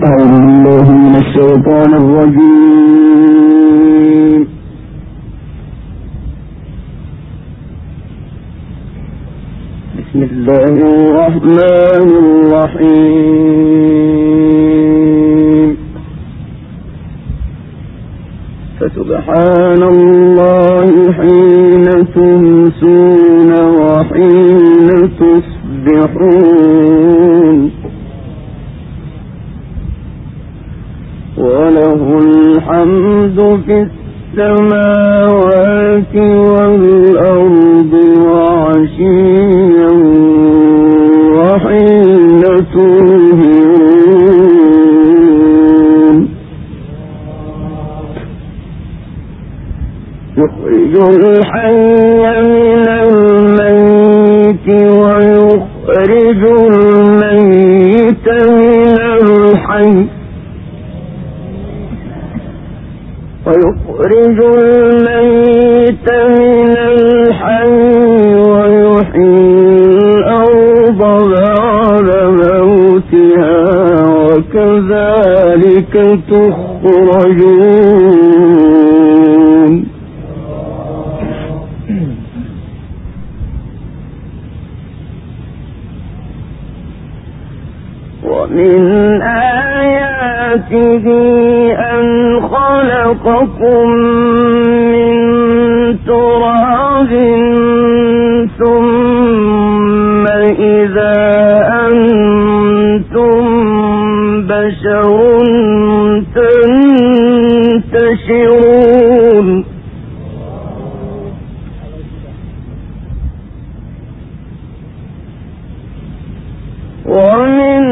أعوذ بالله من الشيطان الرجيم. بسم الله الرحمن الرحيم. فسبحان الله حين تمسون وحين تصبحون وله الحمد في السماوات والأرض وعشيا وحين تظهرون يخرج الحي من الميت ويخرج الميت من الحي ويخرج الميت من الحي ويحيي الأرض بعد موتها وكذلك تخرجون ومن آياته أن خلقكم من تراب ثم إذا أنتم بشر تنتشرون ومن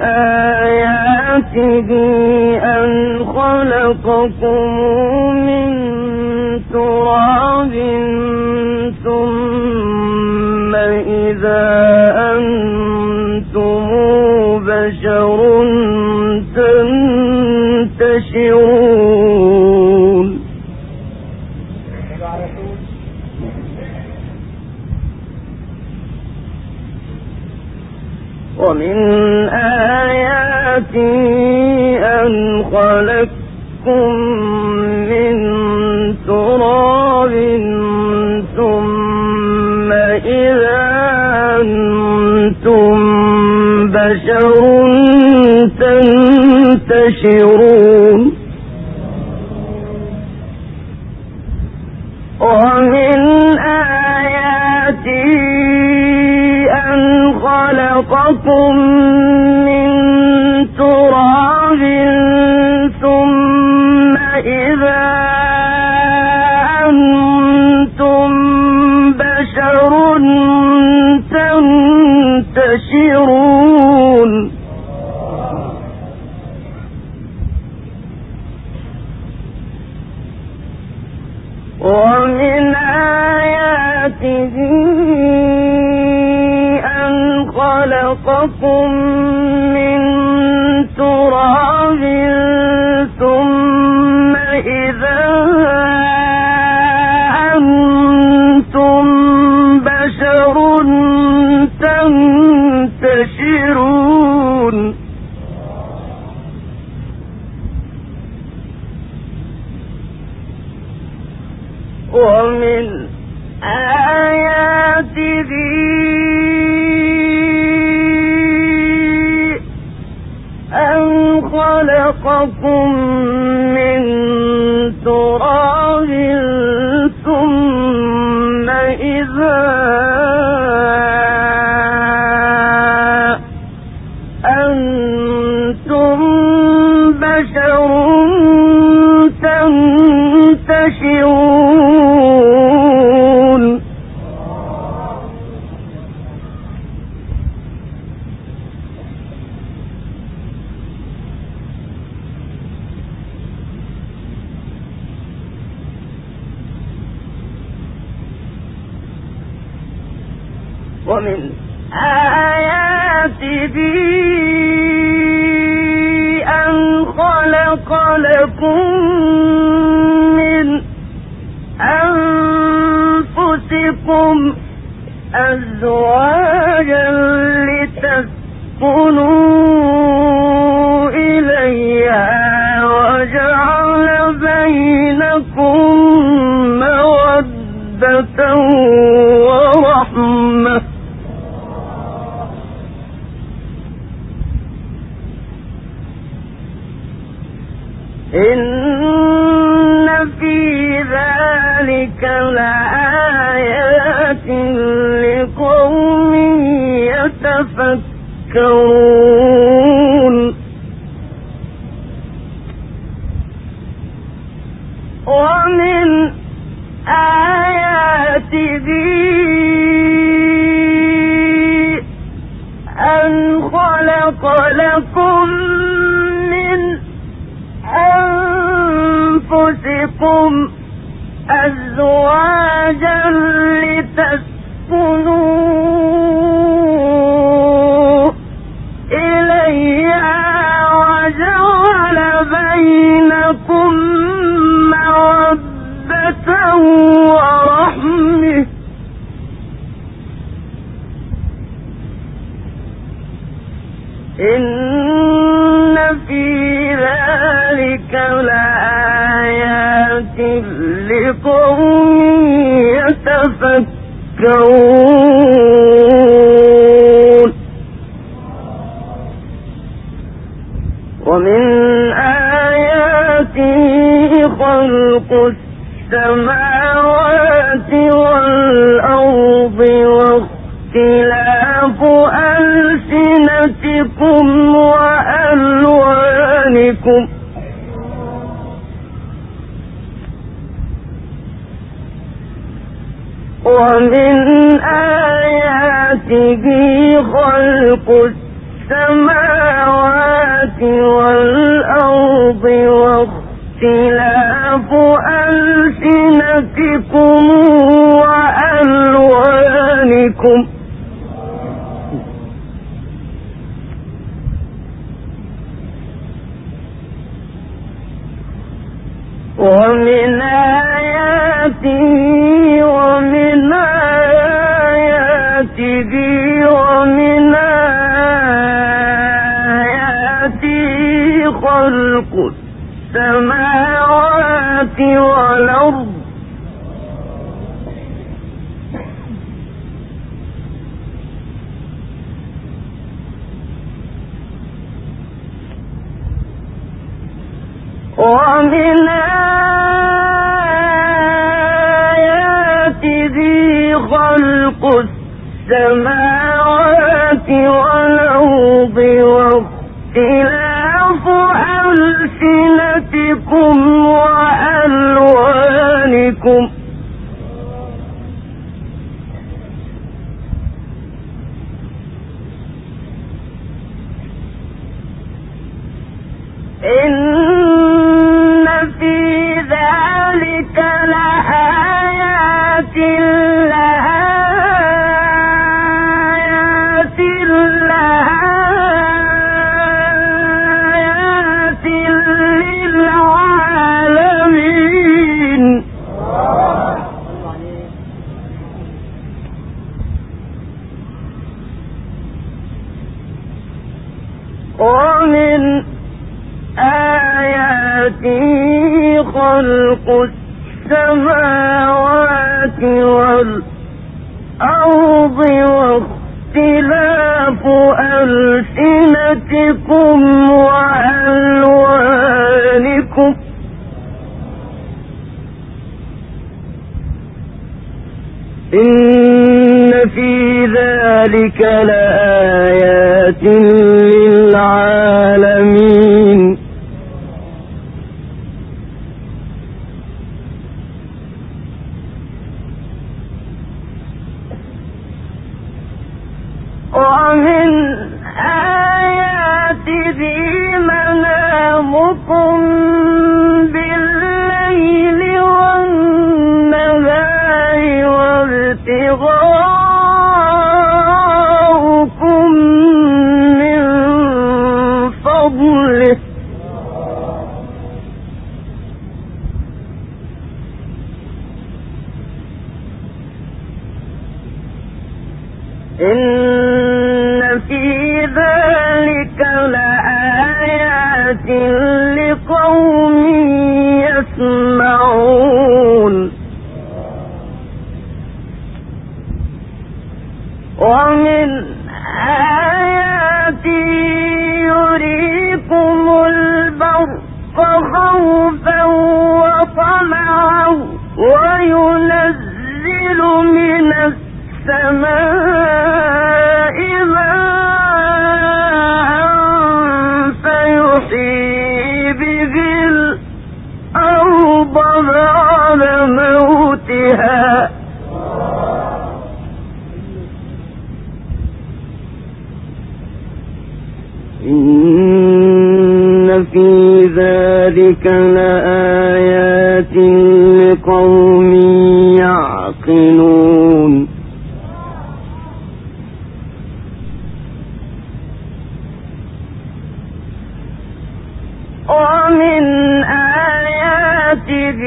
آياته أن خلقكم من تراب ثم إذا أنتم بشر تنتشرون ومن آياته أن خلقكم من تراب ثم إذا أنتم بشر تنتشرون ومن آياته أن خلقكم من تراب ثم إذا أنتم بشر تنتشرون ومن آياته أن خلقكم من تراب ثم إذا أنتم بشر تنتشرون ومن آياته أن خلقكم من تراب ثم إذا أنتم بشر تنتشرون ومن آياته أن خلق لكم من أنفسكم أزواجا لتسكنوا إليها إن في ذلك لآيات لقوم يتفكرون ومن آياته أن خلق لكم من أنفسكم أزواجا لتسكنوا إليها وجعل بينكم مودة ورحمة إن في ذلك لآيات لقوم يتفكرون ومن آياته خلق السماوات والأرض واختلاف ألسنتكم وألوانكم ومن آياته خلق السماوات والأرض واختلاف ألسنتكم وألوانكم ومن آياته خلق السماوات والأرض ومن آياته خلق السماوات والأرض واختلاف ألسنتكم وألوانكم إن في ذلك لآيات للعالمين ومن آياته خلق السماوات والأرض واختلاف ألسنتكم وألوانكم إن في ذلك لآيات للعالمين ومن آياته منامكم بالليل والنهار وابتغاؤكم من فضله إن في ذلك لآيات لقوم يسمعون ومن آياته يريكم البرق خوفا ذلك لآيات لقوم يعقلون ومن آياته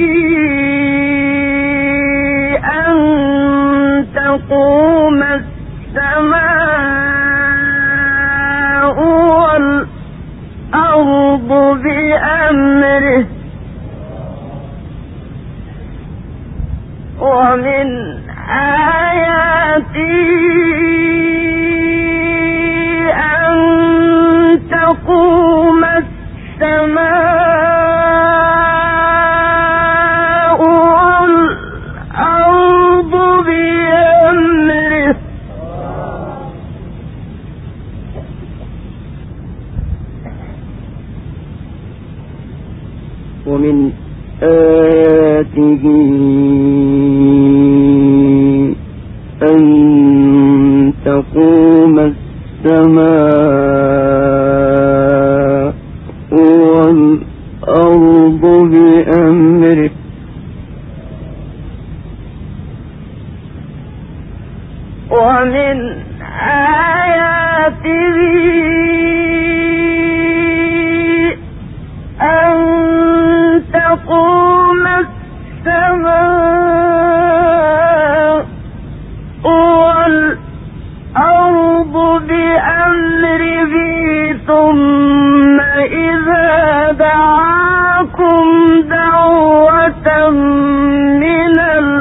أن تقوم السماء والأرض بأمره ومن آياته أن تقوم السماء والأرض بأمره ومن آياته أن تقوم السماء والأرض بأمره ومن آياته أن تقوم السماء والأرض بأمره ثم إذا دعاكم دعوة من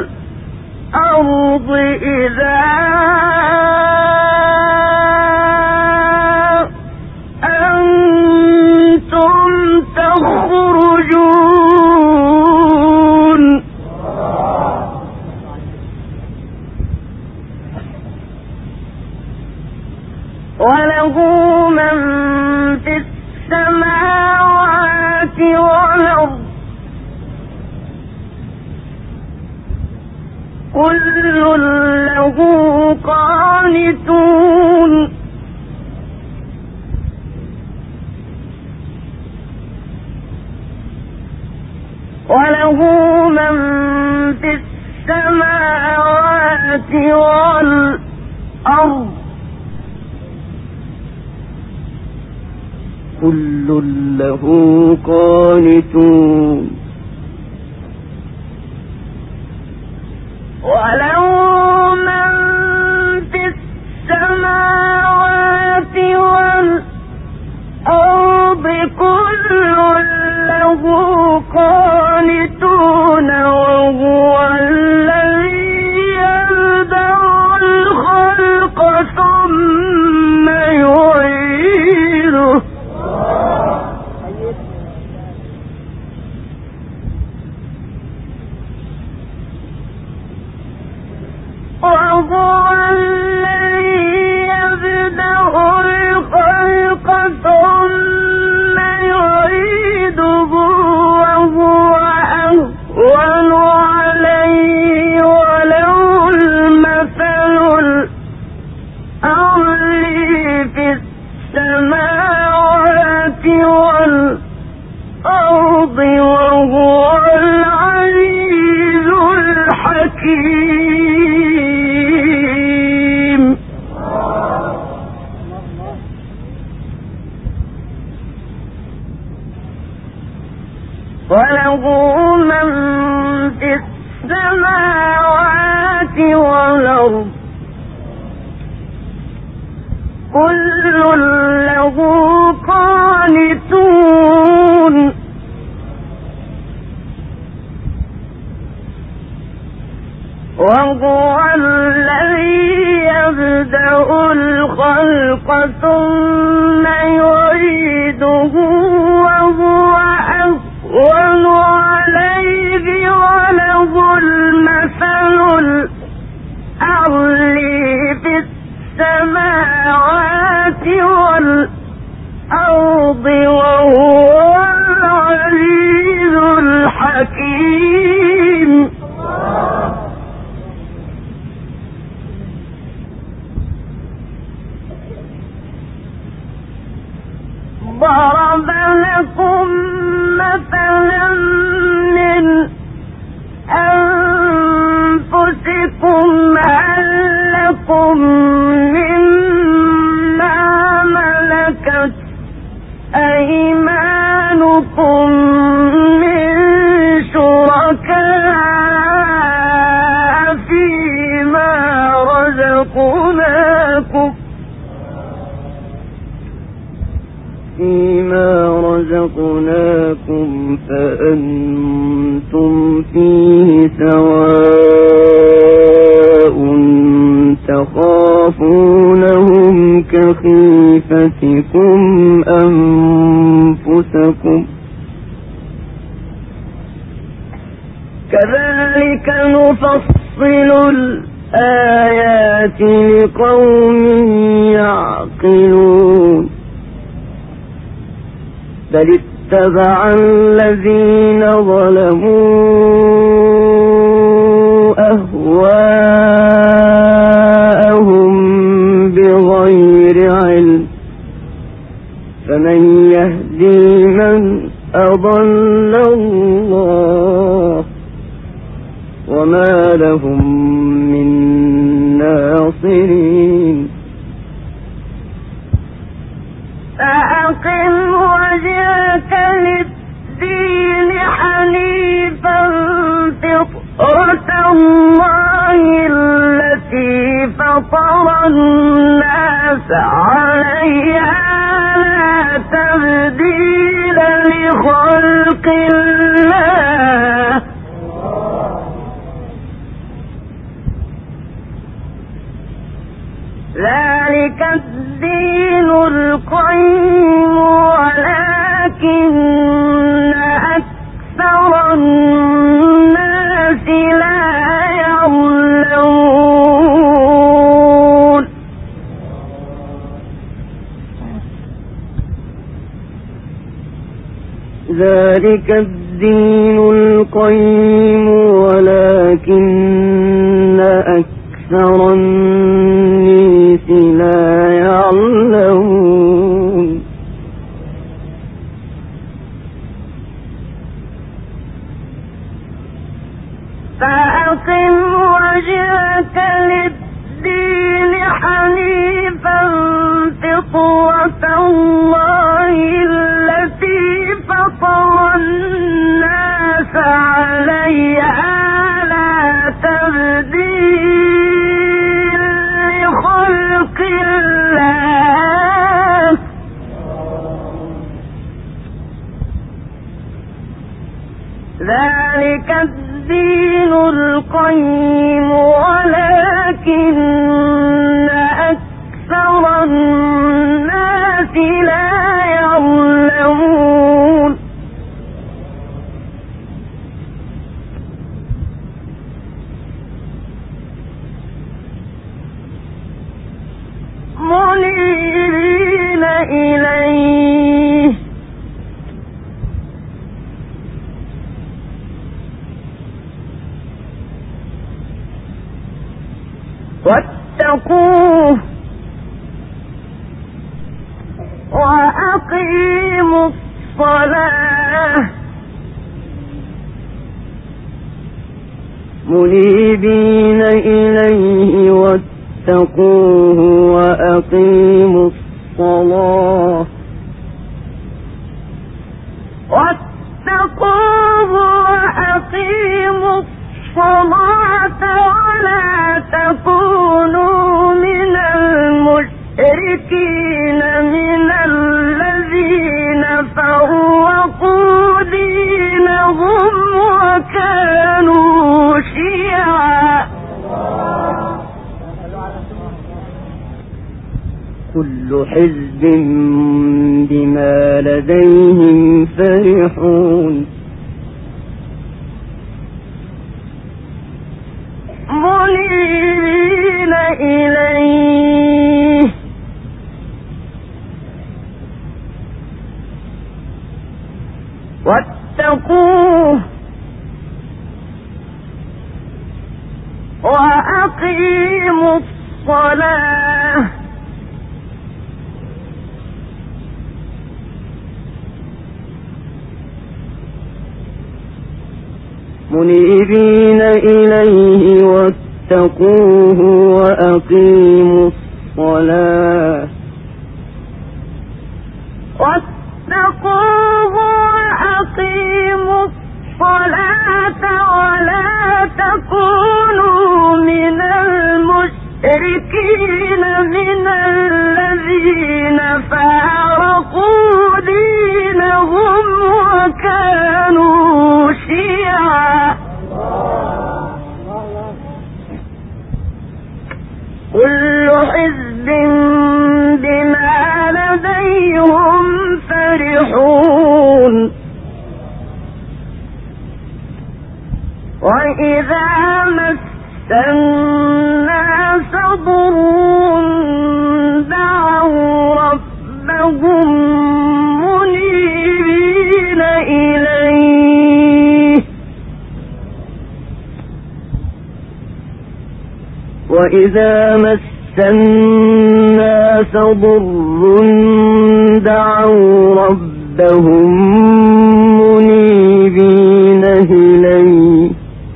الأرض إذا أنتم تخرجون وله من في السماوات والأرض كل له قانتون وله من في السماوات والأرض كل له قانتون وله من في السماوات والأرض كل له قانتون وهو الذي يبدأ الخلق ثم يعيده وهو الذي يبدأ الخلق ثم يعيده وهو أهون عليه وله المثل الأعلى في السماوات والأرض وهو العزيز الحكيم وله من في السماوات والأرض كل له قانتون وهو الذي يبدأ الخلق ثم يعيده وهو أهون عليه وله المثل الأعلى في السماوات والأرض وهو العزيز الحكيم ضرب لكم مثلا من أنفسكم هل لكم مما ملكت أيمانكم من شركاء فيما رزقناكم فأنتم فيه سواء تخافونهم كخيفتكم أنفسكم كذلك نفصل الآيات لقوم يعقلون بل اتبع الذين ظلموا أهواءهم بغير علم فمن يهدي من أضل الله وما لهم من ناصرين فأقم وجهك للدين حنيفا فطرة الله التي فطر الناس عليها لا تبديل لخلق الله ذلك الدين القيم ولكن أكثر الناس لا يعلمون ذلك الدين القيم ولكن أكثر الناس لا يعلمون فأقم وجهك للدين حنيفا فطرة الله التي فطر الناس عليها لا تبديل لخلق الله ذلك الدين القيم ولكن أكثر الناس لا يعلمون منيبين إليه واتقوه وأقيموا الصلاة منيبين إليه واتقوه وأقيموا الصلاة واتقوه وأقيموا الصلاة ولا تكونوا من المشركين من الذين فرقوا دينهم وكانوا شيعا كل حزب بما لديهم فرحون منيبين إليه واتقوه وأقيموا الصلاة منيبين إليه واتقوه وأقيموا الصلاة ولا تكونوا من المشركين من الذين فارقوا دينهم وكانوا شيعا كل حزب بما لديهم فرحون وإذا مس الناس ضر دعوا ربهم منيبين إليه وإذا مس الناس ضر دعوا ربهم منيبين إليه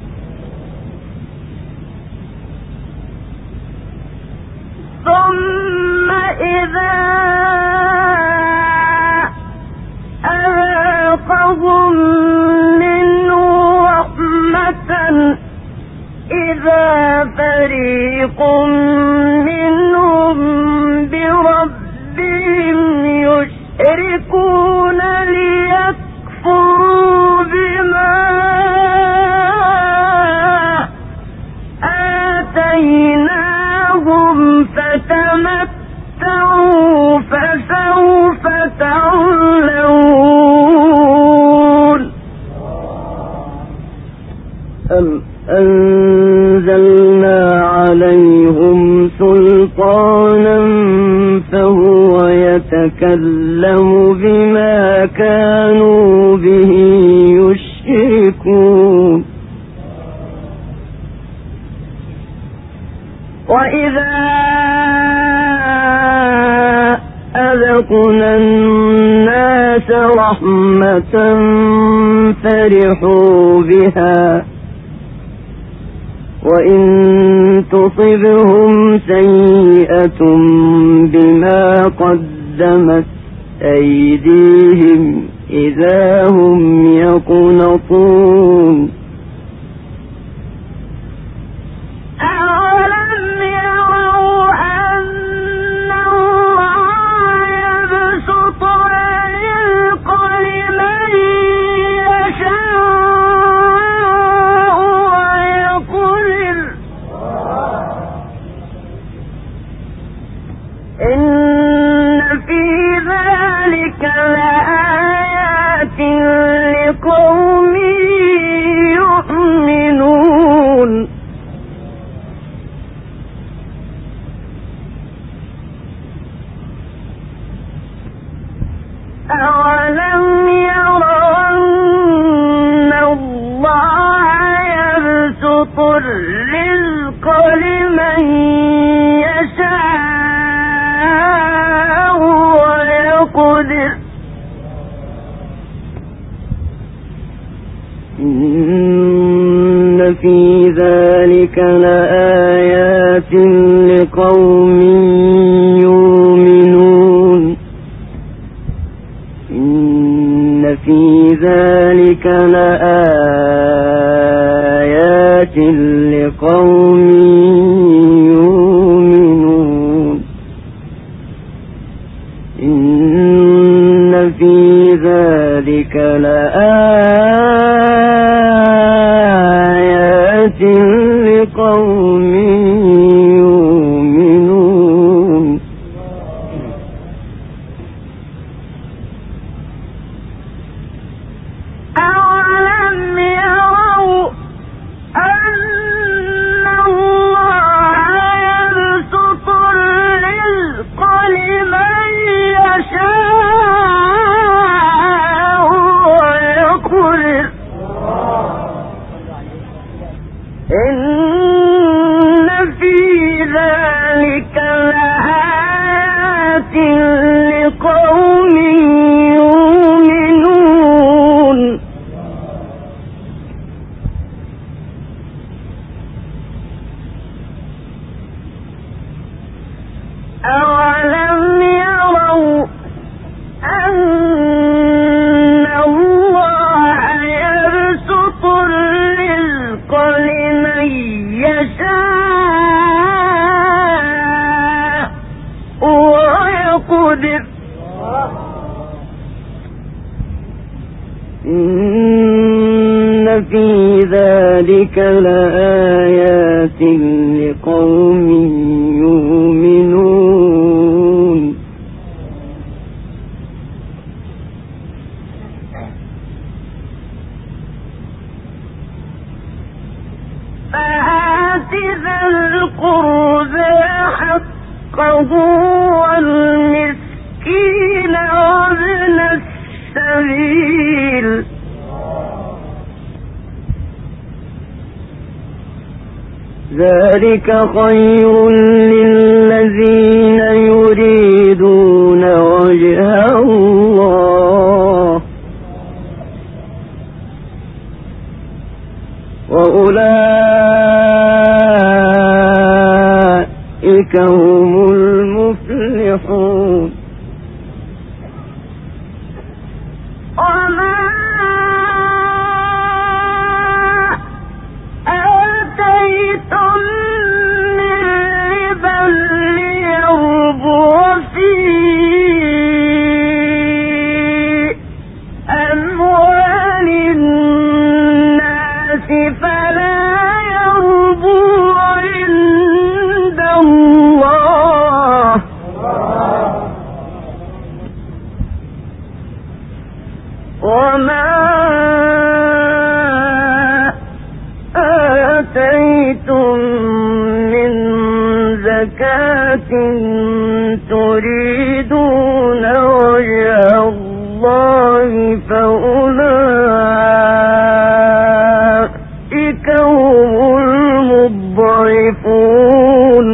ثم إذا أذاقهم منه رحمة إذا فريق منهم بربهم يشركون ليكفروا بما آتيناهم فتمتعوا فسوف تعلمون أم أنزلنا عليهم سلطانا فهو يتكلم بما كانوا به يشركون وإذا أذقنا الناس رحمة فرحوا بها وإن تصبهم سيئة بما قدمت أيديهم إذا هم يقنطون لقوم يؤمنون أولم يروا أن الله يبسط الرزق لمن يشاء ويقدر إن في ذلك لآيات لقوم يؤمنون إن في ذلك لآيات لقوم يؤمنون إن في ذلك لآيات لقوم يؤمنون أولم يروا أن الله يبسط الرزق لمن يشاء ويقدر إن إن في ذلك لآيات لقوم يؤمنون فآت ذا القربى حقه والمسكين وابن السبيل ذلك خير للذين يريدون وجه الله وأولئك هم المفلحون وما آتيتم من ربا ليربو في أموال الناس فلا يربو عند الله وما آتيتم من زكاة تريدون وجه الله فأولئك هم المضعفون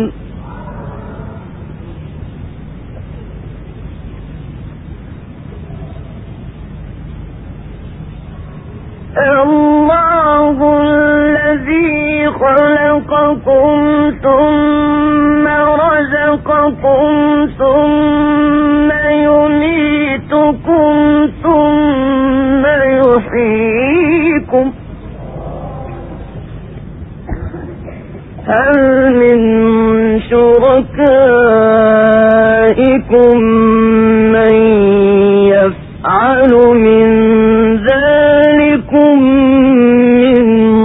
الله الذي خلقكم ثم رزقكم ثم يميتكم ثم يحييكم هل من شركائكم من يفعل من ذلكم من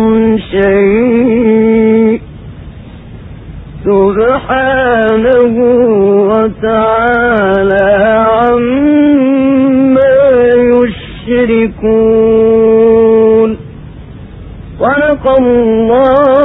شيء سبحانه وتعالى عما يشركون صدق الله